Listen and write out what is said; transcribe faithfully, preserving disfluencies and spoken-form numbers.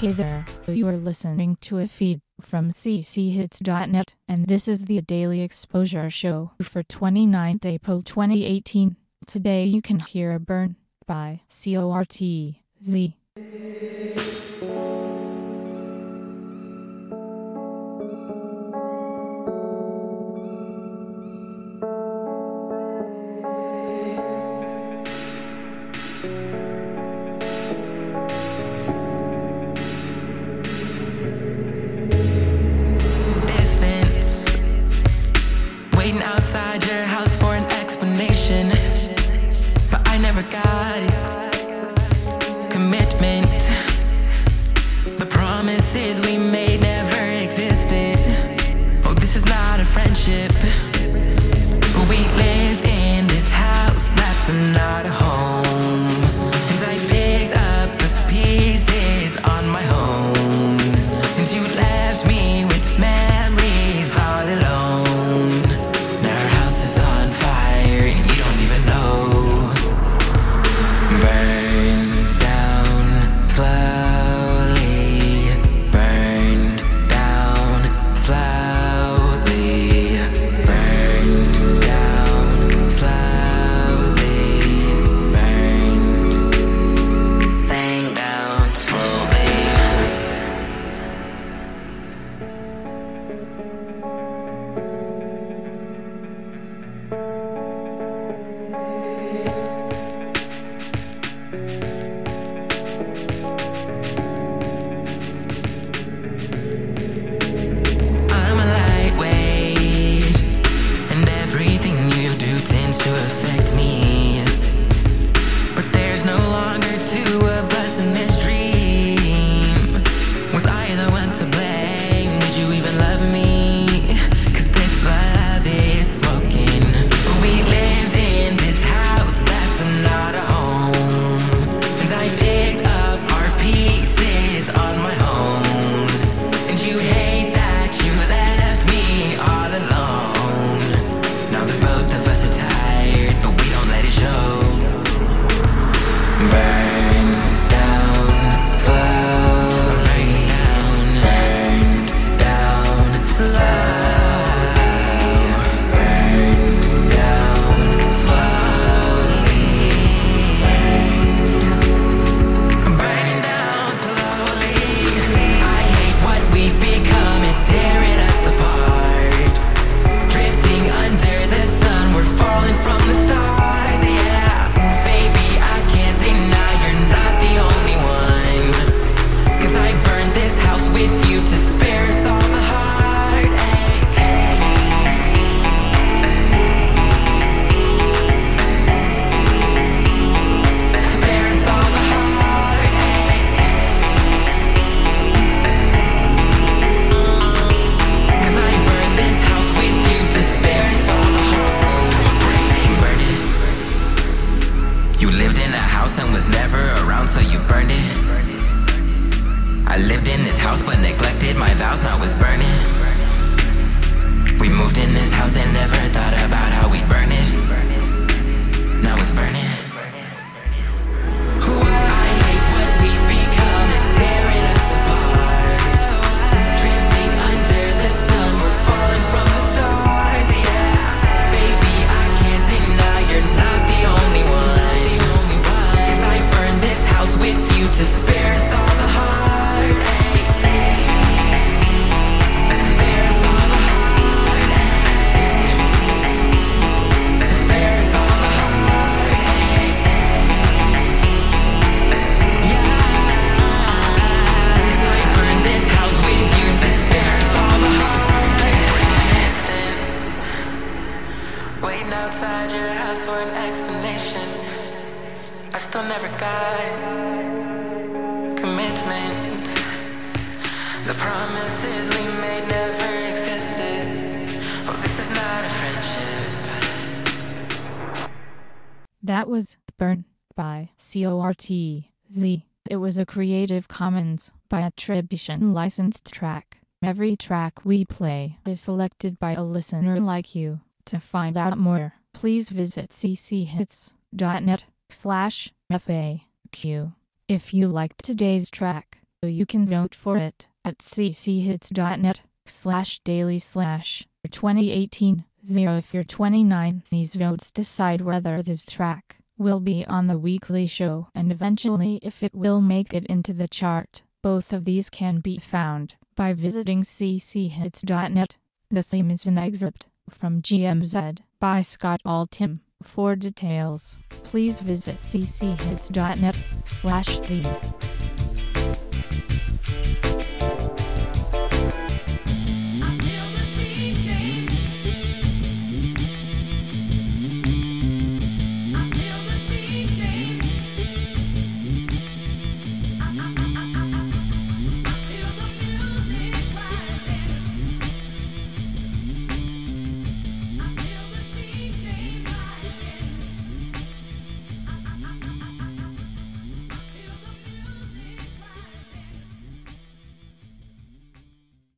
Hey there, you are listening to a feed from c c hits dot net, and this is the Daily Exposure Show for twenty-ninth April twenty eighteen. Today you can hear Burn by C O R T Z. Outside your house for an explanation, but I never got it. Commitment, the promises we made never existed. Oh, this is not a friendship, but we lived in this house that's not a home, and I picked up the pieces on my own, and you left me with memories all alone. To affect me, but there's no longer two of us in this dream. Was I the one to blame? Did you even love me? Cause this love is smoking. But we lived in this house that's not a home, and I picked up our pieces on my own, and you hate that you left me all alone. Now the both of us are tired, but we don't let it show. Burn down slowly, burn down slowly, burn down slowly, burn down slowly. I hate what we've become, it's tearing us apart. Drifting under the sun, we're falling from the stars, yeah. Baby, I can't deny you're not the only one, cause I burned this house with you to spare us all the heartache. Spare us all the heartache. Cause I burned this house with you to spare us all the heartache. You burned it. You lived in a house and was never around, so you burned it. I lived in this house but neglected my vows, now it's burning. We moved in this house and never thought about how we burn it. Now it's burning. I hate what we've become, it's tearing us apart. Drifting under the sun, we're falling from the stars, yeah. Baby, I can't deny you're not the only one, cause I burned this house with you to spare us all the heartache. Spare us all the heartache. Spare us all the heartache. Yeah, cause I burned this house with you to spare us all the heartache. Distance, waiting outside your house for an explanation. I still never got it. Commitment, the promises we made never existed. Oh, this is not a friendship. That was Burn by C O R T Z. It was a Creative Commons by attribution licensed track. Every track we play is selected by a listener like you. To find out more, please visit c c hits dot net slash F A Q. If you liked today's track, You can vote for it at cchits.net slash daily slash 2018 zero. If you're twenty-nine, these votes decide whether this track will be on the weekly show and eventually if it will make it into the chart. Both of these can be found by visiting cchits.net. The theme is an excerpt from G M Z by Scott Altham. For details, please visit cchits.net slash theme.